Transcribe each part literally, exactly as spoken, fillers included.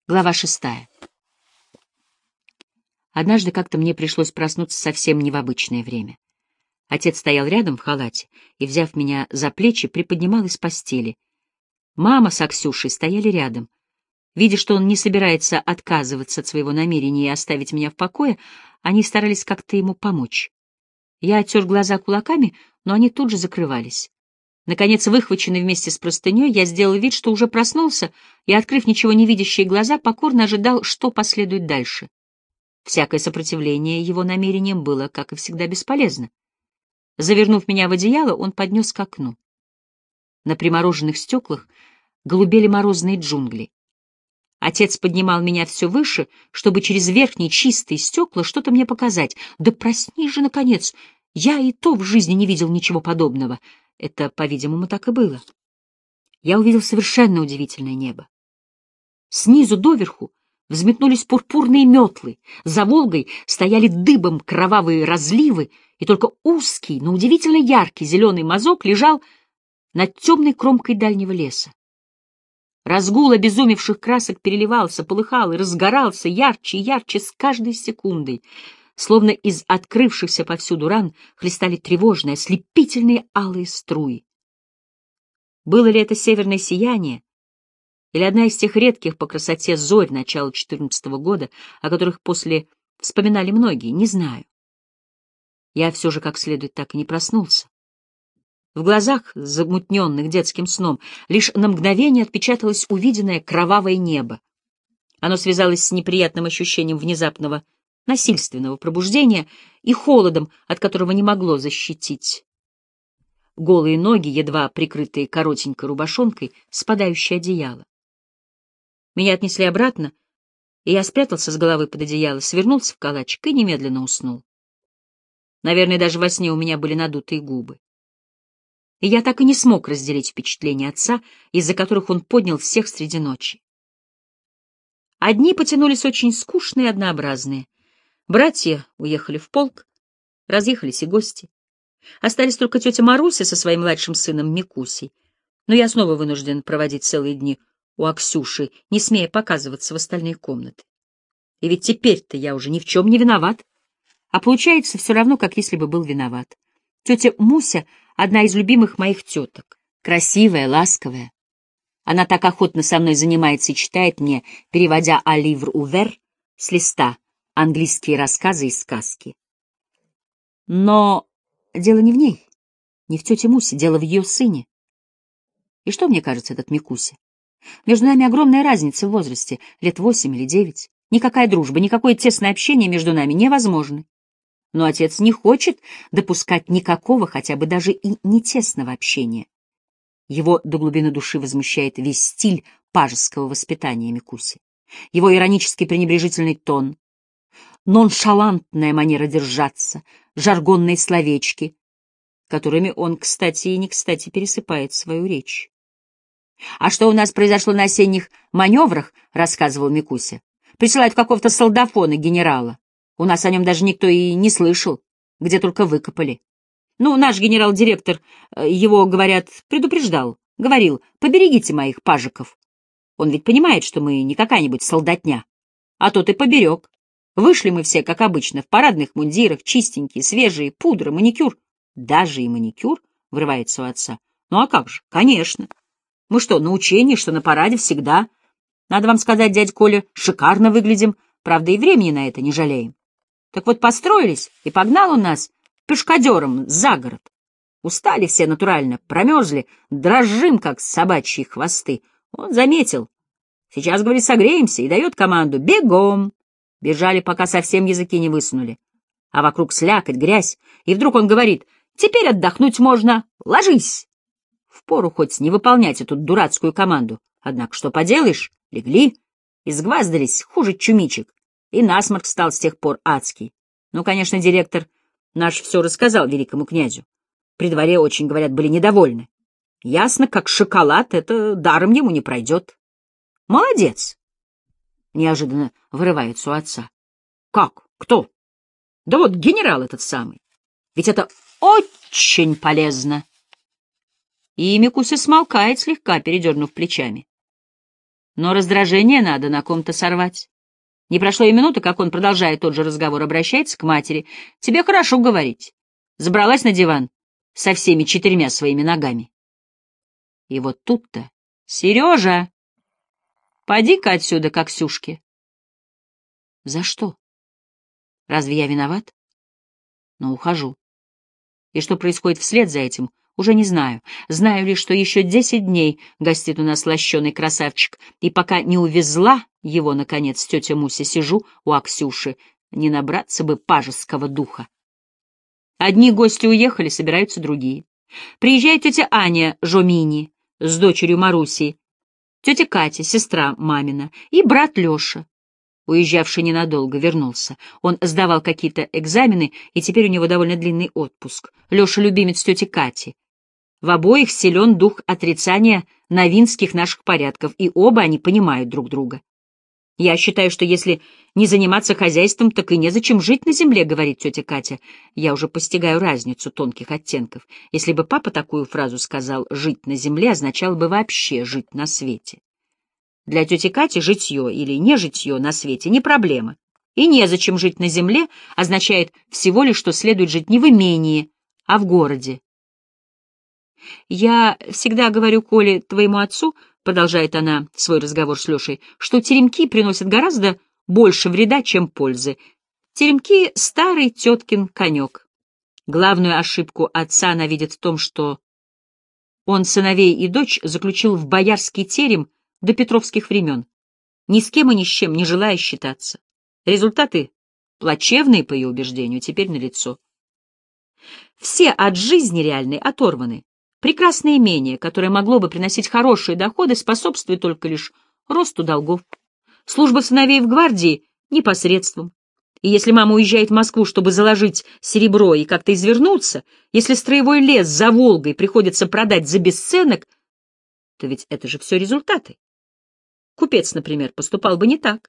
Глава шестая. Однажды как-то мне пришлось проснуться совсем не в обычное время. Отец стоял рядом в халате и, взяв меня за плечи, приподнимал из постели. Мама с Аксюшей стояли рядом. Видя, что он не собирается отказываться от своего намерения и оставить меня в покое, они старались как-то ему помочь. Я оттер глаза кулаками, но они тут же закрывались. Наконец, выхваченный вместе с простыней, я сделал вид, что уже проснулся, и, открыв ничего не видящие глаза, покорно ожидал, что последует дальше. Всякое сопротивление его намерениям было, как и всегда, бесполезно. Завернув меня в одеяло, он поднес к окну. На примороженных стеклах голубели морозные джунгли. Отец поднимал меня все выше, чтобы через верхние чистые стекла что-то мне показать. Да проснись же, наконец! Я и то в жизни не видел ничего подобного. Это, по-видимому, так и было. Я увидел совершенно удивительное небо. Снизу доверху взметнулись пурпурные метлы, за Волгой стояли дыбом кровавые разливы, и только узкий, но удивительно яркий зеленый мазок лежал над темной кромкой дальнего леса. Разгул обезумевших красок переливался, полыхал и разгорался ярче и ярче с каждой секундой. Словно из открывшихся повсюду ран хлестали тревожные, ослепительные алые струи. Было ли это северное сияние, или одна из тех редких по красоте зорь начала четырнадцатого года, о которых после вспоминали многие, не знаю. Я все же как следует так и не проснулся. В глазах, замутненных детским сном, лишь на мгновение отпечаталось увиденное кровавое небо. Оно связалось с неприятным ощущением внезапного насильственного пробуждения и холодом, от которого не могло защитить. Голые ноги, едва прикрытые коротенькой рубашонкой, спадающее одеяло. Меня отнесли обратно, и я спрятался с головы под одеяло, свернулся в калачик и немедленно уснул. Наверное, даже во сне у меня были надутые губы. И я так и не смог разделить впечатления отца, из-за которых он поднял всех среди ночи. Одни потянулись очень скучные и однообразные. Братья уехали в полк, разъехались и гости. Остались только тетя Маруся со своим младшим сыном Микусей. Но я снова вынужден проводить целые дни у Аксюши, не смея показываться в остальные комнаты. И ведь теперь-то я уже ни в чем не виноват. А получается все равно, как если бы был виноват. Тетя Муся — одна из любимых моих теток. Красивая, ласковая. Она так охотно со мной занимается и читает мне, переводя «А ливр увер» с листа английские рассказы и сказки. Но дело не в ней, не в тете Мусе, дело в ее сыне. И что мне кажется этот Микуся? Между нами огромная разница в возрасте, лет восемь или девять. Никакая дружба, никакое тесное общение между нами невозможны. Но отец не хочет допускать никакого, хотя бы даже и не тесного общения. Его до глубины души возмущает весь стиль пажеского воспитания Микуси. Его иронический пренебрежительный тон, ноншалантная манера держаться, жаргонные словечки, которыми он, кстати и не кстати, пересыпает свою речь. «А что у нас произошло на осенних маневрах?» — рассказывал Микуся. «Присылают какого-то солдафона генерала. У нас о нем даже никто и не слышал, где только выкопали. Ну, наш генерал-директор, его, говорят, предупреждал, говорил, поберегите моих пажиков. Он ведь понимает, что мы не какая-нибудь солдатня, а тот и поберег. Вышли мы все, как обычно, в парадных мундирах, чистенькие, свежие, пудра, маникюр. Даже и маникюр?» — врывается у отца. «Ну а как же? Конечно. Мы что, на учении, что на параде всегда. Надо вам сказать, дядь Коля, шикарно выглядим, правда, и времени на это не жалеем. Так вот построились, и погнал он нас пешкадером за город. Устали все натурально, промерзли, дрожим, как собачьи хвосты. Он заметил. Сейчас, говорит, согреемся, и дает команду «бегом». Бежали, пока совсем языки не высунули. А вокруг слякоть, грязь, и вдруг он говорит: «Теперь отдохнуть можно, ложись». Впору хоть не выполнять эту дурацкую команду. Однако что поделаешь, легли, изгваздались, хуже чумичек, и насморк стал с тех пор адский. Ну, конечно, директор наш все рассказал великому князю. При дворе, очень, говорят, были недовольны. Ясно, как шоколад, это даром ему не пройдет. Молодец! Неожиданно вырывается у отца. Как? Кто? Да вот генерал этот самый. Ведь это очень полезно. И Микуся смолкает, слегка передернув плечами. Но раздражение надо на ком-то сорвать. Не прошло и минуты, как он, продолжая тот же разговор, обращается к матери. «Тебе хорошо говорить». Забралась на диван со всеми четырьмя своими ногами. И вот тут-то: «Сережа, поди-ка отсюда, к Аксюшке». За что? Разве я виноват? Но ухожу. И что происходит вслед за этим, уже не знаю. Знаю лишь, что еще десять дней гостит у нас лощеный красавчик, и пока не увезла его, наконец, тетя Муся, сижу у Аксюши, не набраться бы пажеского духа. Одни гости уехали, собираются другие. Приезжает тетя Аня Жомини с дочерью Марусей, тетя Катя, сестра мамина, и брат Леша, уезжавший ненадолго, вернулся. Он сдавал какие-то экзамены, и теперь у него довольно длинный отпуск. Леша — любимец тети Кати. В обоих силен дух отрицания новинских наших порядков, и оба они понимают друг друга. «Я считаю, что если не заниматься хозяйством, так и незачем жить на земле», — говорит тетя Катя. Я уже постигаю разницу тонких оттенков. Если бы папа такую фразу сказал, «жить на земле» означало бы вообще жить на свете. Для тети Кати житье или не житье на свете не проблема. И незачем жить на земле означает всего лишь, что следует жить не в имении, а в городе. «Я всегда говорю Коле, твоему отцу, — продолжает она свой разговор с Лешей, — что теремки приносят гораздо больше вреда, чем пользы. Теремки — старый теткин конек. Главную ошибку отца она видит в том, что он сыновей и дочь заключил в боярский терем до петровских времен, ни с кем и ни с чем не желая считаться. Результаты плачевные, по ее убеждению, теперь налицо. Все от жизни реальной оторваны. Прекрасное имение, которое могло бы приносить хорошие доходы, способствует только лишь росту долгов. Служба сыновей в гвардии — непосредством. И если мама уезжает в Москву, чтобы заложить серебро и как-то извернуться, если строевой лес за Волгой приходится продать за бесценок, то ведь это же все результаты. Купец, например, поступал бы не так.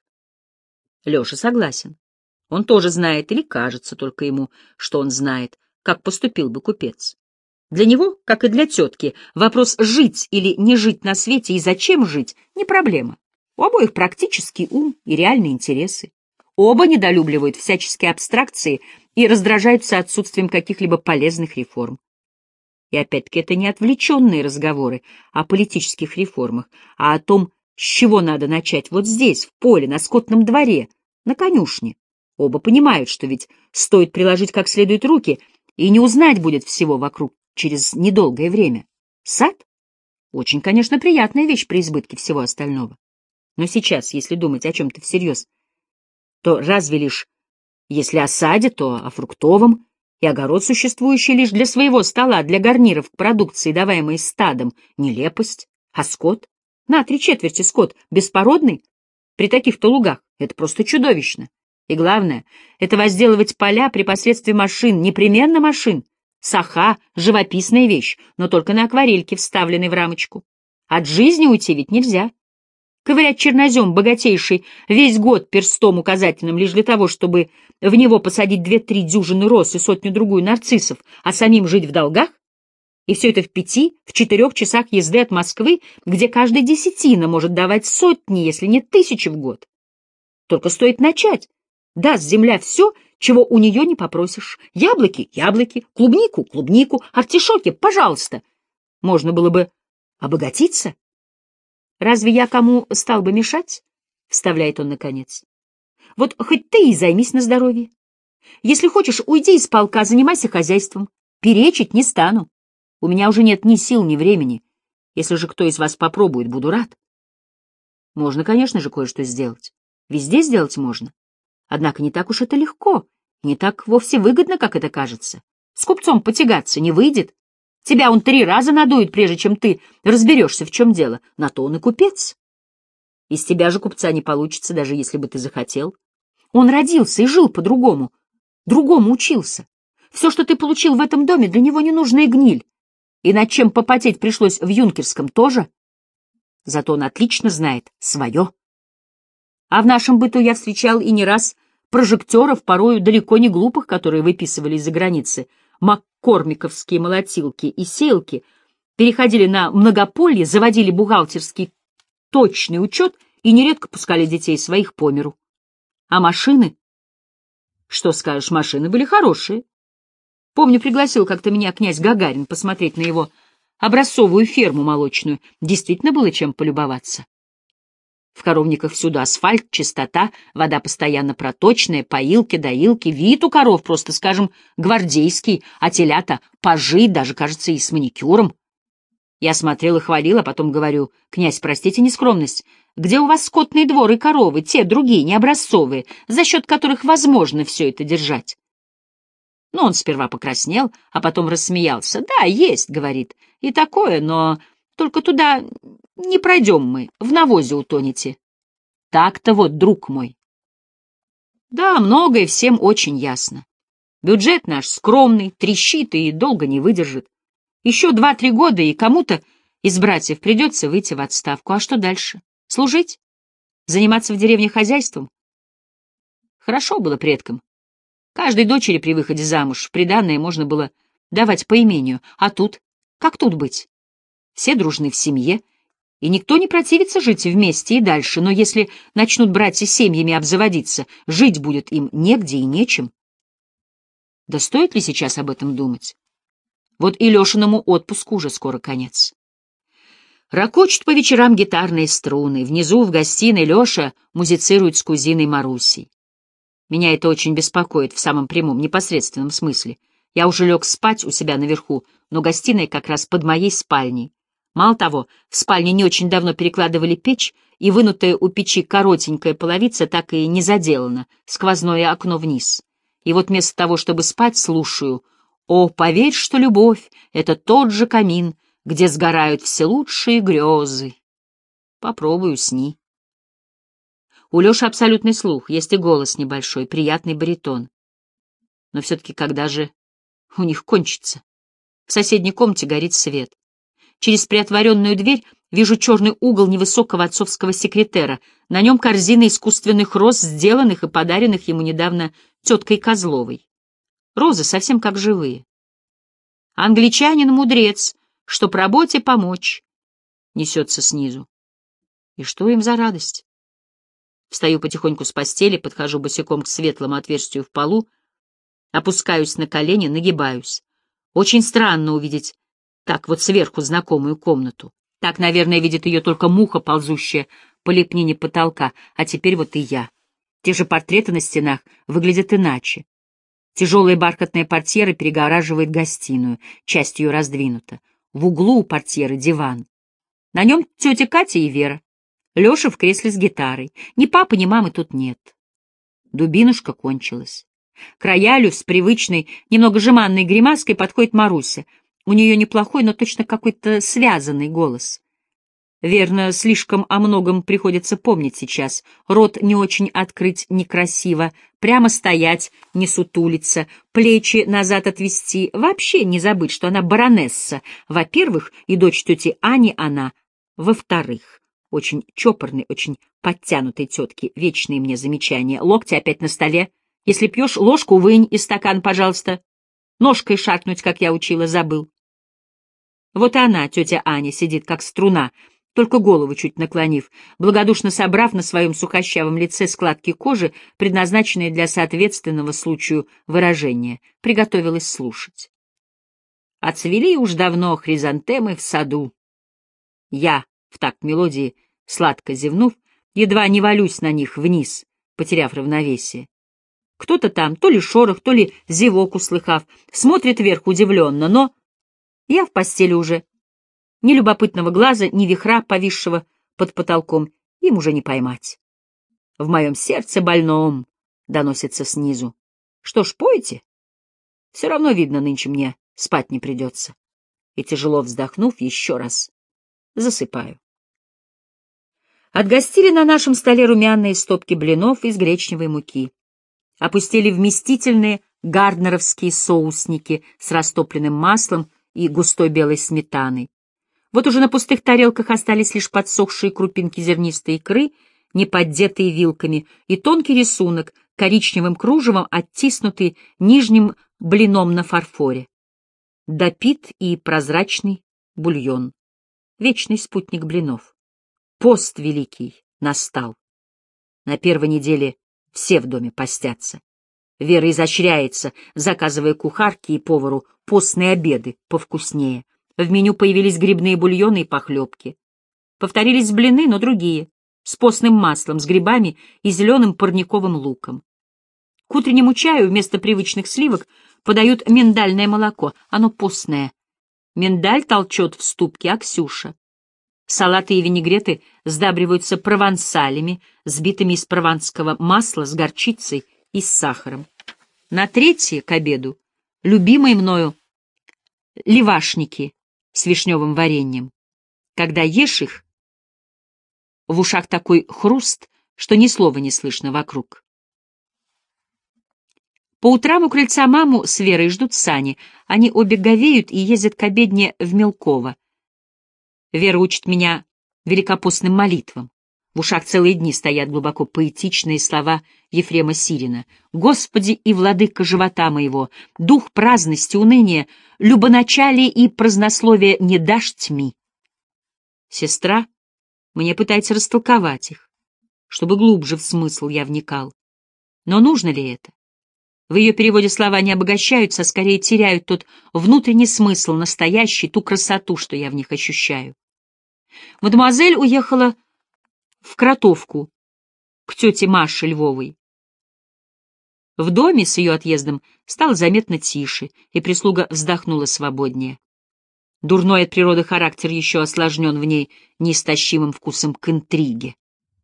Леша согласен. Он тоже знает, или кажется только ему, что он знает, как поступил бы купец. Для него, как и для тетки, вопрос жить или не жить на свете и зачем жить — не проблема. У обоих практический ум и реальные интересы. Оба недолюбливают всяческие абстракции и раздражаются отсутствием каких-либо полезных реформ. И опять-таки это не отвлеченные разговоры о политических реформах, а о том, с чего надо начать вот здесь, в поле, на скотном дворе, на конюшне. Оба понимают, что ведь стоит приложить как следует руки, и не узнать будет всего вокруг через недолгое время. Сад — очень, конечно, приятная вещь при избытке всего остального. Но сейчас, если думать о чем-то всерьез, то разве лишь, если о саде, то о фруктовом, и огород, существующий лишь для своего стола, для гарниров к продукции, даваемой стадом, нелепость, а скот, на три четверти скот, беспородный, при таких-то лугах, это просто чудовищно. И главное, это возделывать поля при посредстве машин, непременно машин. Саха — живописная вещь, но только на акварельке, вставленной в рамочку. От жизни уйти ведь нельзя. Ковырять чернозем, богатейший, весь год перстом указательным лишь для того, чтобы в него посадить две-три дюжины роз и сотню-другую нарциссов, а самим жить в долгах? И все это в пяти, в четырех часах езды от Москвы, где каждая десятина может давать сотни, если не тысячи в год. Только стоит начать. Даст земля все, чего у нее не попросишь. Яблоки — яблоки, клубнику — клубнику, артишоки — пожалуйста. Можно было бы обогатиться. «Разве я кому стал бы мешать?» — вставляет он наконец. «Вот хоть ты и займись на здоровье. Если хочешь, уйди из полка, занимайся хозяйством. Перечить не стану. У меня уже нет ни сил, ни времени. Если же кто из вас попробует, буду рад». Можно, конечно же, кое-что сделать. Везде сделать можно. Однако не так уж это легко, не так вовсе выгодно, как это кажется. С купцом потягаться не выйдет. Тебя он три раза надует, прежде чем ты разберешься, в чем дело. На то он и купец. Из тебя же купца не получится, даже если бы ты захотел. Он родился и жил по-другому, другому учился. Все, что ты получил в этом доме, для него ненужная гниль. И над чем попотеть пришлось в юнкерском тоже. Зато он отлично знает свое. А в нашем быту я встречал и не раз прожекторов, порою далеко не глупых, которые выписывали из-за границы маккормиковские молотилки и сеялки, переходили на многополье, заводили бухгалтерский точный учет и нередко пускали детей своих по миру. А машины? Что скажешь, машины были хорошие. Помню, пригласил как-то меня князь Гагарин посмотреть на его образцовую ферму молочную. Действительно было чем полюбоваться. В коровниках всюду асфальт, чистота, вода постоянно проточная, поилки, доилки, вид у коров, просто, скажем, гвардейский, а телята — пажи, даже, кажется, и с маникюром. Я смотрел и хвалил, а потом говорю: «Князь, простите нескромность, где у вас скотный двор и коровы, те, другие, не образцовые, за счет которых возможно все это держать?» Ну, он сперва покраснел, а потом рассмеялся. «Да, есть, — говорит, — и такое, но только туда не пройдем мы, в навозе утонете». Так-то вот, друг мой. Да, многое всем очень ясно. Бюджет наш скромный, трещит и долго не выдержит. Еще два-три года, и кому-то из братьев придется выйти в отставку. А что дальше? Служить? Заниматься в деревне хозяйством? Хорошо было предкам. Каждой дочери при выходе замуж приданое можно было давать по имению. А тут? Как тут быть? Все дружны в семье, и никто не противится жить вместе и дальше, но если начнут братья семьями обзаводиться, жить будет им негде и нечем. Да стоит ли сейчас об этом думать? Вот и Лешиному отпуску уже скоро конец. Рокочут по вечерам гитарные струны, внизу в гостиной Леша музицирует с кузиной Марусей. Меня это очень беспокоит в самом прямом, непосредственном смысле. Я уже лег спать у себя наверху, но гостиная как раз под моей спальней. Мало того, в спальне не очень давно перекладывали печь, и вынутая у печи коротенькая половица так и не заделана, сквозное окно вниз. И вот вместо того, чтобы спать, слушаю: «О, поверь, что любовь — это тот же камин, где сгорают все лучшие грезы». Попробуй усни. У Леши абсолютный слух, есть и голос небольшой, приятный баритон. Но все-таки когда же у них кончится? В соседней комнате горит свет. Через приотворенную дверь вижу черный угол невысокого отцовского секретера. На нем корзина искусственных роз, сделанных и подаренных ему недавно теткой Козловой. Розы совсем как живые. Англичанин-мудрец, чтоб работе помочь, несется снизу. И что им за радость? Встаю потихоньку с постели, подхожу босиком к светлому отверстию в полу, опускаюсь на колени, нагибаюсь. Очень странно увидеть так вот сверху знакомую комнату. Так, наверное, видит ее только муха, ползущая по лепнине потолка, а теперь вот и я. Те же портреты на стенах выглядят иначе. Тяжелая бархатная портьера перегораживает гостиную, часть ее раздвинута. В углу у портьеры диван. На нем тетя Катя и Вера. Леша в кресле с гитарой. Ни папы, ни мамы тут нет. Дубинушка кончилась. К роялю с привычной, немного жеманной гримаской подходит Маруся. У нее неплохой, но точно какой-то связанный голос. Верно, слишком о многом приходится помнить сейчас. Рот не очень открыть некрасиво, прямо стоять, не сутулиться, плечи назад отвести, вообще не забыть, что она баронесса, во-первых, и дочь тети Ани она, во-вторых. Очень чопорной, очень подтянутой тетки, вечные мне замечания. Локти опять на столе. Если пьешь, ложку вынь из стакана, пожалуйста. Ножкой шаркнуть, как я учила, забыл. Вот и она, тетя Аня, сидит как струна, только голову чуть наклонив, благодушно собрав на своем сухощавом лице складки кожи, предназначенные для соответственного случаю выражения, приготовилась слушать. Отцвели уж давно хризантемы в саду. Я, в такт мелодии, сладко зевнув, едва не валюсь на них вниз, потеряв равновесие. Кто-то там, то ли шорох, то ли зевок услыхав, смотрит вверх удивленно, но я в постели уже. Ни любопытного глаза, ни вихра, повисшего под потолком, им уже не поймать. В моем сердце больном доносится снизу. Что ж, пойте. Все равно, видно, нынче мне спать не придется. И, тяжело вздохнув, еще раз засыпаю. Отгостили на нашем столе румяные стопки блинов из гречневой муки. Опустили вместительные гарднеровские соусники с растопленным маслом и густой белой сметаной. Вот уже на пустых тарелках остались лишь подсохшие крупинки зернистой икры, не поддетые вилками, и тонкий рисунок, коричневым кружевом оттиснутый нижним блином на фарфоре. Допит и прозрачный бульон. Вечный спутник блинов. Пост великий настал. На первой неделе все в доме постятся. Вера изощряется, заказывая кухарке и повару постные обеды повкуснее. В меню появились грибные бульоны и похлебки. Повторились блины, но другие, с постным маслом, с грибами и зеленым парниковым луком. К утреннему чаю вместо привычных сливок подают миндальное молоко, оно постное. Миндаль толчет в ступке Аксюша. Салаты и винегреты сдабриваются провансалями, сбитыми из прованского масла с горчицей и с сахаром. На третье, к обеду, любимые мною левашники с вишневым вареньем. Когда ешь их, в ушах такой хруст, что ни слова не слышно вокруг. По утрам у крыльца маму с Верой ждут сани. Они обе говеют и ездят к обедне в Мелково. Вера учит меня великопостным молитвам. В ушах целые дни стоят глубоко поэтичные слова Ефрема Сирина. «Господи и владыка живота моего, дух праздности, уныния, любоначалия и празднословия не дашь тьми». Сестра мне пытается растолковать их, чтобы глубже в смысл я вникал. Но нужно ли это? В ее переводе слова не обогащаются, а скорее теряют тот внутренний смысл, настоящий, ту красоту, что я в них ощущаю. Мадемуазель уехала в Кротовку к тете Маше Львовой. В доме с ее отъездом стало заметно тише, и прислуга вздохнула свободнее. Дурной от природы характер еще осложнен в ней неистощимым вкусом к интриге.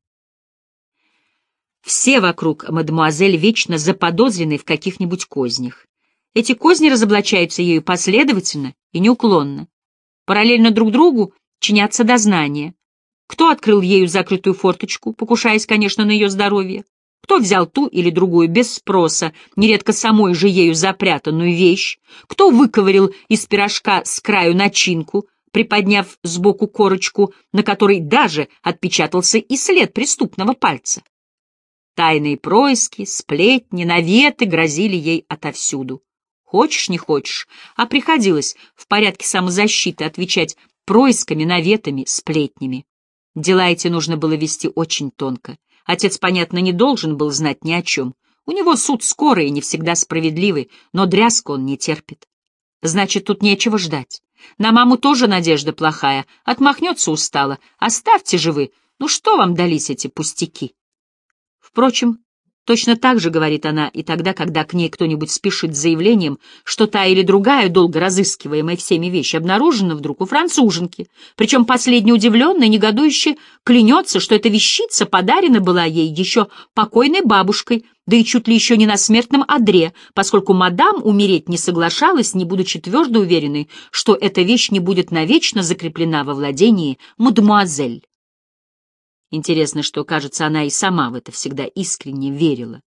Все вокруг мадемуазель вечно заподозрены в каких-нибудь кознях. Эти козни разоблачаются ею последовательно и неуклонно. Параллельно друг другу чинятся дознания. Кто открыл ею закрытую форточку, покушаясь, конечно, на ее здоровье? Кто взял ту или другую без спроса, нередко самой же ею запрятанную вещь? Кто выковырил из пирожка с краю начинку, приподняв сбоку корочку, на которой даже отпечатался и след преступного пальца? Тайные происки, сплетни, наветы грозили ей отовсюду. Хочешь, не хочешь, а приходилось в порядке самозащиты отвечать происками, наветами, сплетнями. Дела эти нужно было вести очень тонко. Отец, понятно, не должен был знать ни о чем. У него суд скорый и не всегда справедливый, но дрязг он не терпит. Значит, тут нечего ждать. На маму тоже надежда плохая, отмахнется устало. Оставьте же вы, ну что вам дались эти пустяки? Впрочем, точно так же говорит она и тогда, когда к ней кто-нибудь спешит с заявлением, что та или другая, долго разыскиваемая всеми вещь, обнаружена вдруг у француженки. Причем последняя удивленно и негодующе клянется, что эта вещица подарена была ей еще покойной бабушкой, да и чуть ли еще не на смертном одре, поскольку мадам умереть не соглашалась, не будучи твердо уверенной, что эта вещь не будет навечно закреплена во владении мадемуазель. Интересно, что, кажется, она и сама в это всегда искренне верила.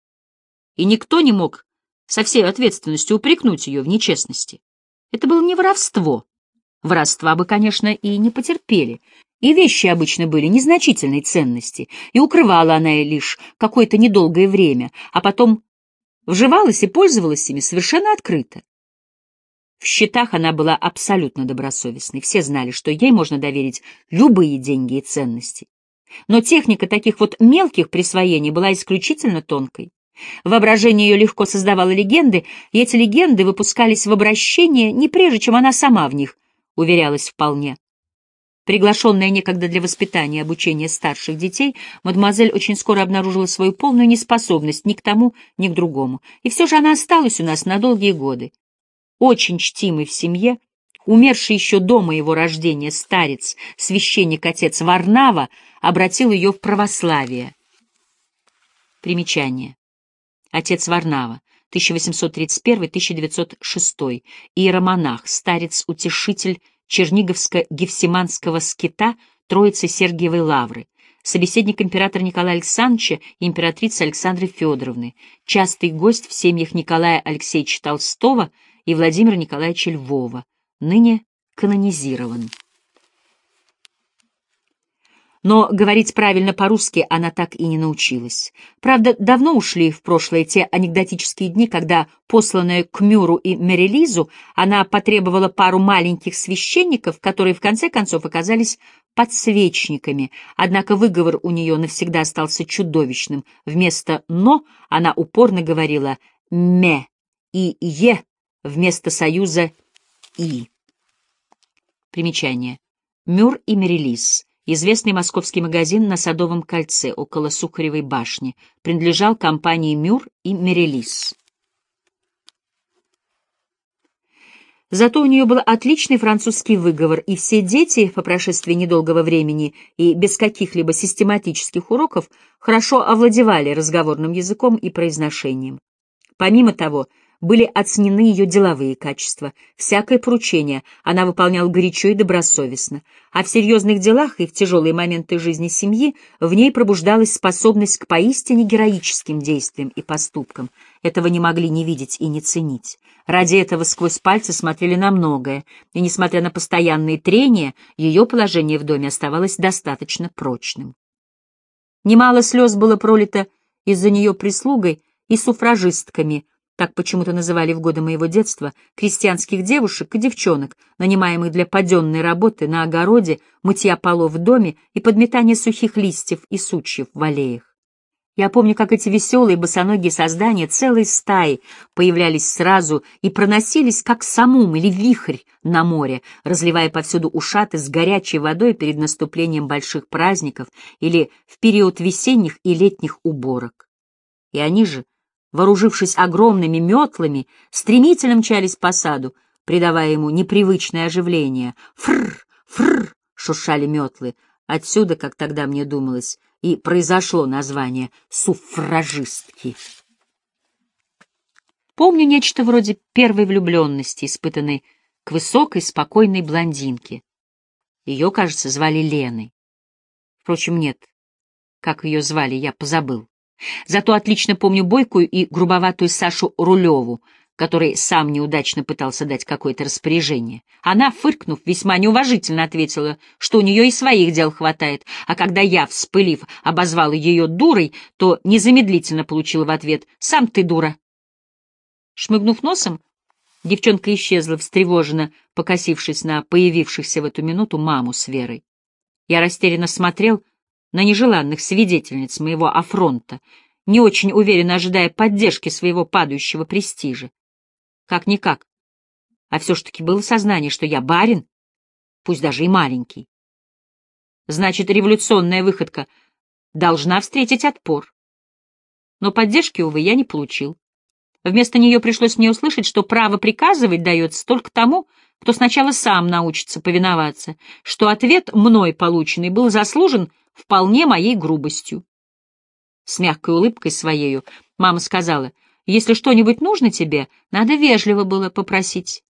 И никто не мог со всей ответственностью упрекнуть ее в нечестности. Это было не воровство. Воровства бы, конечно, и не потерпели. И вещи обычно были незначительной ценности, и укрывала она их лишь какое-то недолгое время, а потом вживалась и пользовалась ими совершенно открыто. В счетах она была абсолютно добросовестной. Все знали, что ей можно доверить любые деньги и ценности. Но техника таких вот мелких присвоений была исключительно тонкой. Воображение ее легко создавало легенды, и эти легенды выпускались в обращение не прежде, чем она сама в них уверялась вполне. Приглашенная некогда для воспитания и обучения старших детей, мадемуазель очень скоро обнаружила свою полную неспособность ни к тому, ни к другому. И все же она осталась у нас на долгие годы. Очень чтимый в семье, умерший еще до моего рождения старец, священник-отец Варнава, обратил ее в православие. Примечание. Отец Варнава, тысяча восемьсот тридцать первый — тысяча девятьсот шестой, иеромонах, старец-утешитель Черниговско-Гефсиманского скита Троицы Сергиевой Лавры, собеседник императора Николая Александровича и императрицы Александры Федоровны, частый гость в семьях Николая Алексеевича Толстого и Владимира Николаевича Львова, ныне канонизирован. Но говорить правильно по-русски она так и не научилась. Правда, давно ушли в прошлое те анекдотические дни, когда, посланная к Мюру и Мерилизу, она потребовала пару маленьких священников, которые в конце концов оказались подсвечниками. Однако выговор у нее навсегда остался чудовищным. Вместо «но» она упорно говорила «ме» и «е» вместо союза «и». Примечание. Мюр и Мерилиз. Известный московский магазин на Садовом кольце, около Сухаревой башни, принадлежал компании «Мюр» и «Мерилиз». Зато у нее был отличный французский выговор, и все дети, по прошествии недолгого времени и без каких-либо систематических уроков, хорошо овладевали разговорным языком и произношением. Помимо того, были оценены ее деловые качества. Всякое поручение она выполняла горячо и добросовестно, а в серьезных делах и в тяжелые моменты жизни семьи в ней пробуждалась способность к поистине героическим действиям и поступкам. Этого не могли не видеть и не ценить. Ради этого сквозь пальцы смотрели на многое, и, несмотря на постоянные трения, ее положение в доме оставалось достаточно прочным. Немало слез было пролито из-за нее прислугой и суфражистками, так почему-то называли в годы моего детства, крестьянских девушек и девчонок, нанимаемых для паденной работы на огороде, мытья полов в доме и подметания сухих листьев и сучьев в аллеях. Я помню, как эти веселые босоногие создания целой стаи появлялись сразу и проносились, как самум или вихрь на море, разливая повсюду ушаты с горячей водой перед наступлением больших праздников или в период весенних и летних уборок. И они же, вооружившись огромными метлами, стремительно мчались по саду, придавая ему непривычное оживление. «Фррр! Фррр!» — шуршали метлы. Отсюда, как тогда мне думалось, и произошло название «суфражистки». Помню нечто вроде первой влюбленности, испытанной к высокой, спокойной блондинке. Ее, кажется, звали Леной. Впрочем, нет, как ее звали, я позабыл. Зато отлично помню бойкую и грубоватую Сашу Рулеву, который сам неудачно пытался дать какое-то распоряжение. Она, фыркнув, весьма неуважительно ответила, что у нее и своих дел хватает, а когда я, вспылив, обозвал ее дурой, то незамедлительно получила в ответ «Сам ты дура». Шмыгнув носом, девчонка исчезла, встревоженно покосившись на появившихся в эту минуту маму с Верой. Я растерянно смотрел на нежеланных свидетельниц моего афронта, не очень уверенно ожидая поддержки своего падающего престижа. Как-никак, а все ж таки было сознание, что я барин, пусть даже и маленький. Значит, революционная выходка должна встретить отпор. Но поддержки, увы, я не получил. Вместо нее пришлось мне услышать, что право приказывать дается только тому, кто сначала сам научится повиноваться, что ответ, мной полученный, был заслужен вполне моей грубостью. С мягкой улыбкой своею мама сказала, если что-нибудь нужно тебе, надо вежливо было попросить.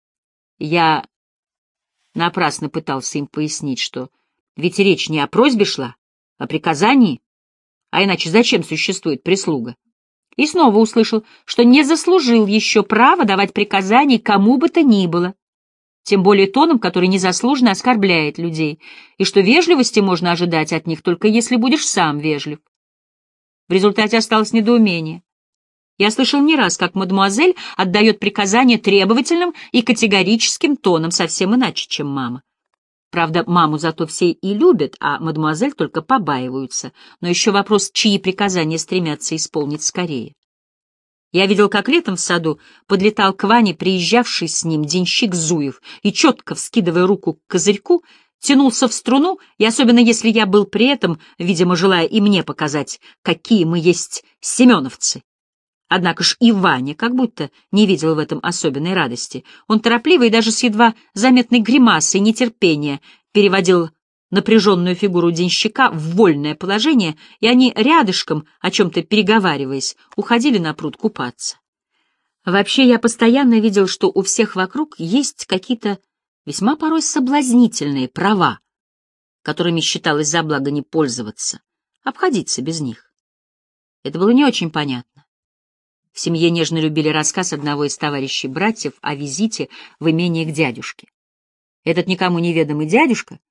Я напрасно пытался им пояснить, что ведь речь не о просьбе шла, а о приказании, а иначе зачем существует прислуга? И снова услышал, что не заслужил еще права давать приказания кому бы то ни было, тем более тоном, который незаслуженно оскорбляет людей, и что вежливости можно ожидать от них только если будешь сам вежлив. В результате осталось недоумение. Я слышал не раз, как мадемуазель отдает приказания требовательным и категорическим тоном, совсем иначе, чем мама. Правда, маму зато все и любят, а мадемуазель только побаиваются, но еще вопрос, чьи приказания стремятся исполнить скорее. Я видел, как летом в саду подлетал к Ване приезжавший с ним денщик Зуев и, четко вскидывая руку к козырьку, тянулся в струну, и особенно если я был при этом, видимо, желая и мне показать, какие мы есть семеновцы. Однако ж и Ваня как будто не видел в этом особенной радости. Он торопливо и даже с едва заметной гримасой нетерпения переводил напряженную фигуру денщика в вольное положение, и они рядышком, о чем-то переговариваясь, уходили на пруд купаться. Вообще, я постоянно видел, что у всех вокруг есть какие-то весьма порой соблазнительные права, которыми считалось за благо не пользоваться, обходиться без них. Это было не очень понятно. В семье нежно любили рассказ одного из товарищей братьев о визите в имение к дядюшке. Этот никому неведомый дядюшка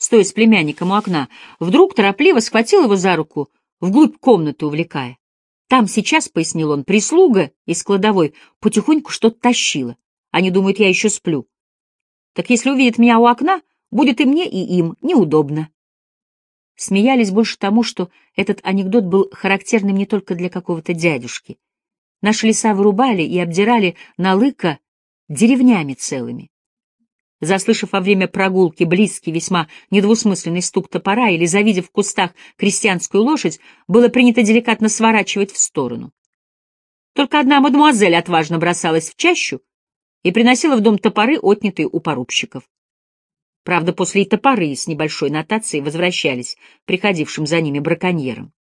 стоя с племянником у окна, вдруг торопливо схватил его за руку, вглубь комнаты увлекая. Там сейчас, — пояснил он, — прислуга из кладовой потихоньку что-то тащила. Они думают, я еще сплю. Так если увидят меня у окна, будет и мне, и им неудобно. Смеялись больше тому, что этот анекдот был характерным не только для какого-то дядюшки. Наши леса вырубали и обдирали на лыко деревнями целыми. Заслышав во время прогулки близкий, весьма недвусмысленный стук топора или завидев в кустах крестьянскую лошадь, было принято деликатно сворачивать в сторону. Только одна мадемуазель отважно бросалась в чащу и приносила в дом топоры, отнятые у порубщиков. Правда, после и топоры с небольшой нотацией возвращались приходившим за ними браконьерам.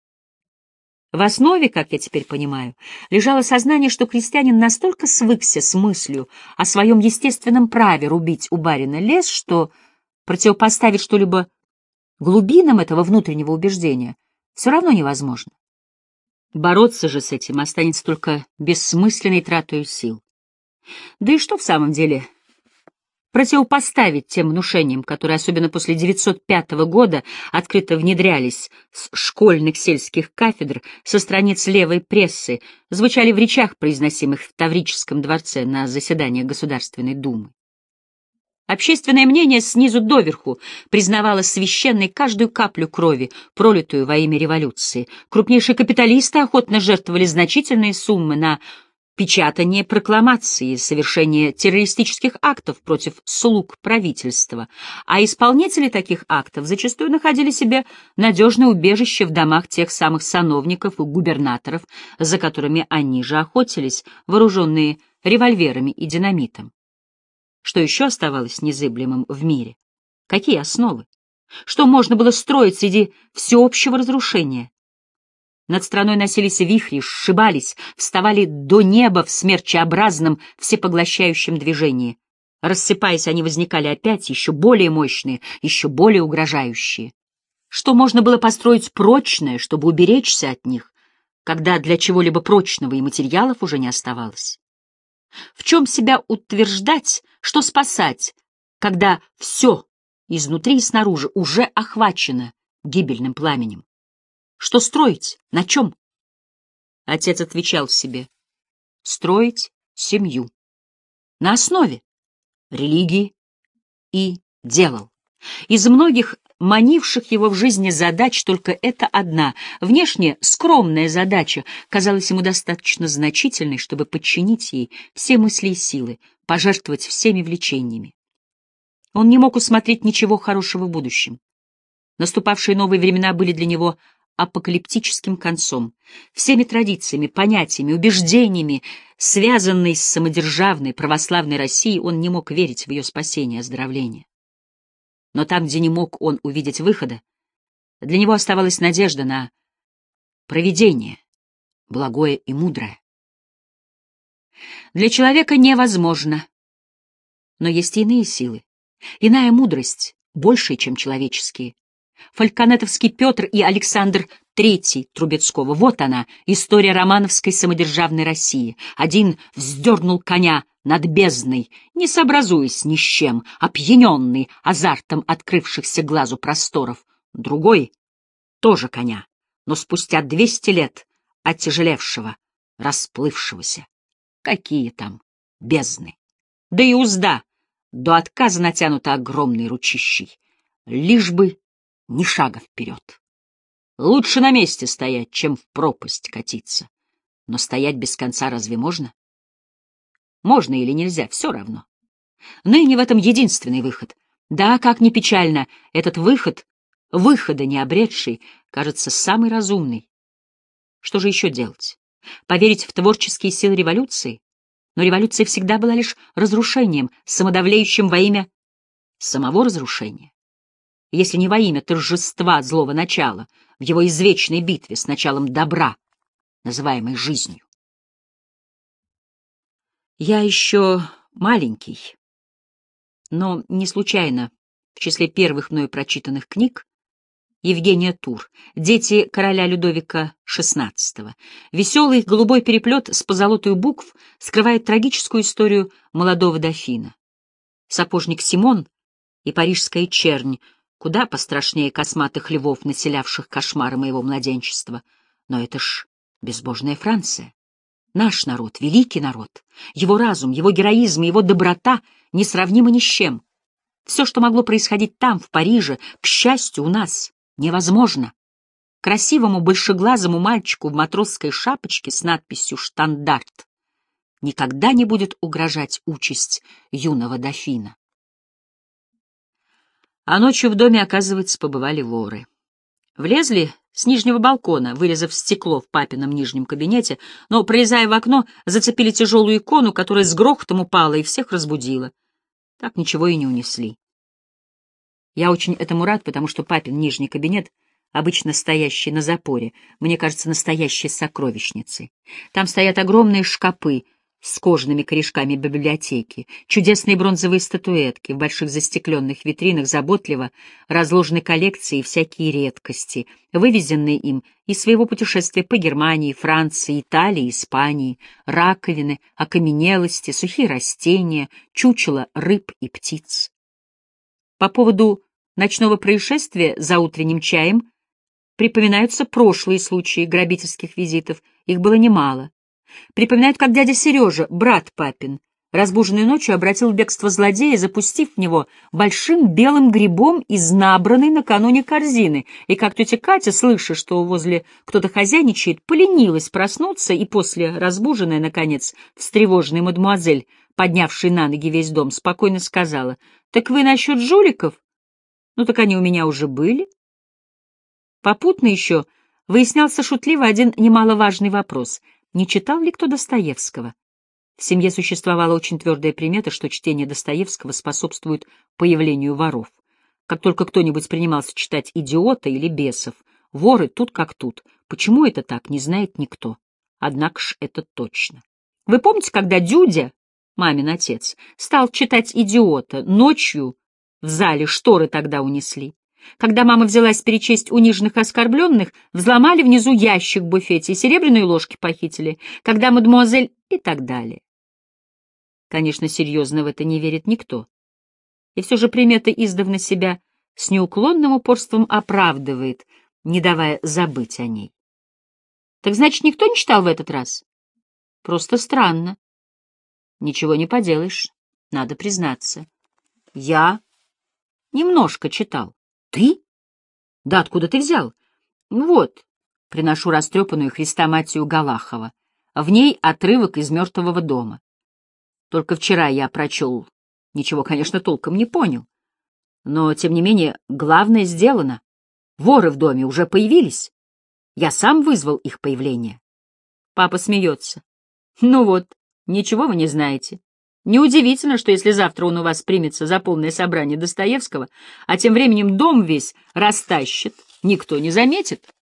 В основе, как я теперь понимаю, лежало сознание, что крестьянин настолько свыкся с мыслью о своем естественном праве рубить у барина лес, что противопоставить что-либо глубинам этого внутреннего убеждения все равно невозможно. Бороться же с этим останется только бессмысленной тратой сил. Да и что в самом деле противопоставить тем внушениям, которые, особенно после девятьсот пятого года, открыто внедрялись с школьных сельских кафедр, со страниц левой прессы, звучали в речах, произносимых в Таврическом дворце на заседаниях Государственной Думы. Общественное мнение снизу доверху признавало священной каждую каплю крови, пролитую во имя революции. Крупнейшие капиталисты охотно жертвовали значительные суммы на печатание прокламации, совершение террористических актов против слуг правительства, а исполнители таких актов зачастую находили себе надежное убежище в домах тех самых сановников и губернаторов, за которыми они же охотились, вооруженные револьверами и динамитом. Что еще оставалось незыблемым в мире? Какие основы? Что можно было строить среди всеобщего разрушения? Над страной носились вихри, сшибались, вставали до неба в смерчеобразном, всепоглощающем движении. Рассыпаясь, они возникали опять, еще более мощные, еще более угрожающие. Что можно было построить прочное, чтобы уберечься от них, когда для чего-либо прочного и материалов уже не оставалось? В чем себя утверждать, что спасать, когда все изнутри и снаружи уже охвачено гибельным пламенем? Что строить? На чем? Отец отвечал себе: строить семью. На основе религии. И делал. Из многих манивших его в жизни задач только эта одна, внешне скромная задача, казалась ему достаточно значительной, чтобы подчинить ей все мысли и силы, пожертвовать всеми влечениями. Он не мог усмотреть ничего хорошего в будущем. Наступавшие новые времена были для него апокалиптическим концом. Всеми традициями, понятиями, убеждениями, связанной с самодержавной православной Россией, он не мог верить в ее спасение и оздоровление. Но там, где не мог он увидеть выхода, для него оставалась надежда на провидение, благое и мудрое. Для человека невозможно, но есть и иные силы, иная мудрость, большая, чем человеческие. Фальконетовский Петр и Александр Третий Трубецкого. Вот она, история романовской самодержавной России. Один вздернул коня над бездной, не сообразуясь ни с чем, опьяненный азартом открывшихся глазу просторов. Другой — тоже коня, но спустя двести лет оттяжелевшего, расплывшегося. Какие там бездны! Да и узда до отказа натянута огромной ручищей. Лишь бы ни шага вперед. Лучше на месте стоять, чем в пропасть катиться. Но стоять без конца разве можно? Можно или нельзя, все равно. Ныне в этом единственный выход. Да, как ни печально, этот выход, выхода не обретший, кажется самый разумный. Что же еще делать? Поверить в творческие силы революции? Но революция всегда была лишь разрушением, самодовлеющим во имя самого разрушения. Если не во имя торжества злого начала в его извечной битве с началом добра, называемой жизнью. Я еще маленький, но не случайно в числе первых мною прочитанных книг Евгения Тур, «Дети короля Людовика шестнадцатого». Веселый голубой переплет с позолотой букв скрывает трагическую историю молодого дофина. Сапожник Симон и парижская чернь, куда пострашнее косматых львов, населявших кошмары моего младенчества. Но это ж безбожная Франция. Наш народ, великий народ, его разум, его героизм, его доброта несравнимы ни с чем. Все, что могло происходить там, в Париже, к счастью, у нас невозможно. Красивому большеглазому мальчику в матросской шапочке с надписью «Штандарт» никогда не будет угрожать участь юного дофина. А ночью в доме, оказывается, побывали воры. Влезли с нижнего балкона, вырезав стекло в папином нижнем кабинете, но, пролезая в окно, зацепили тяжелую икону, которая с грохотом упала и всех разбудила. Так ничего и не унесли. Я очень этому рад, потому что папин нижний кабинет, обычно стоящий на запоре, мне кажется настоящей сокровищницей. Там стоят огромные шкапы с кожаными корешками библиотеки, чудесные бронзовые статуэтки, в больших застекленных витринах заботливо разложены коллекции и всякие редкости, вывезенные им из своего путешествия по Германии, Франции, Италии, Испании, раковины, окаменелости, сухие растения, чучела рыб и птиц. По поводу ночного происшествия за утренним чаем припоминаются прошлые случаи грабительских визитов, их было немало. Припоминают, как дядя Сережа, брат папин, разбуженный ночью обратил в бегство злодея, запустив в него большим белым грибом из набранной накануне корзины, и как тетя Катя, слыша, что возле кто-то хозяйничает, поленилась проснуться, и после, разбуженная, наконец, встревоженная мадемуазель, поднявшая на ноги весь дом, спокойно сказала: «Так вы насчет жуликов? Ну так они у меня уже были». Попутно еще выяснялся шутливо один немаловажный вопрос — не читал ли кто Достоевского? В семье существовала очень твердая примета, что чтение Достоевского способствует появлению воров. Как только кто-нибудь принимался читать «Идиота» или «Бесов», воры тут как тут. Почему это так, не знает никто. Однако ж это точно. Вы помните, когда Дюдя, мамин отец, стал читать «Идиота», ночью в зале шторы тогда унесли? Когда мама взялась перечесть униженных и оскорбленных, взломали внизу ящик в буфете и серебряные ложки похитили. Когда мадемуазель и так далее. Конечно, серьезно в это не верит никто. И все же примета издавна себя с неуклонным упорством оправдывает, не давая забыть о ней. Так значит, никто не читал в этот раз? Просто странно. Ничего не поделаешь, надо признаться. Я немножко читал. Ты? Да откуда ты взял? Ну вот, приношу растрепанную хрестоматию Галахова. В ней отрывок из «Мертвого дома». Только вчера я прочел, ничего, конечно, толком не понял. Но, тем не менее, главное сделано. Воры в доме уже появились. Я сам вызвал их появление. Папа смеется. Ну вот, ничего вы не знаете. Неудивительно, что если завтра он у вас примется за полное собрание Достоевского, а тем временем дом весь растащит, никто не заметит.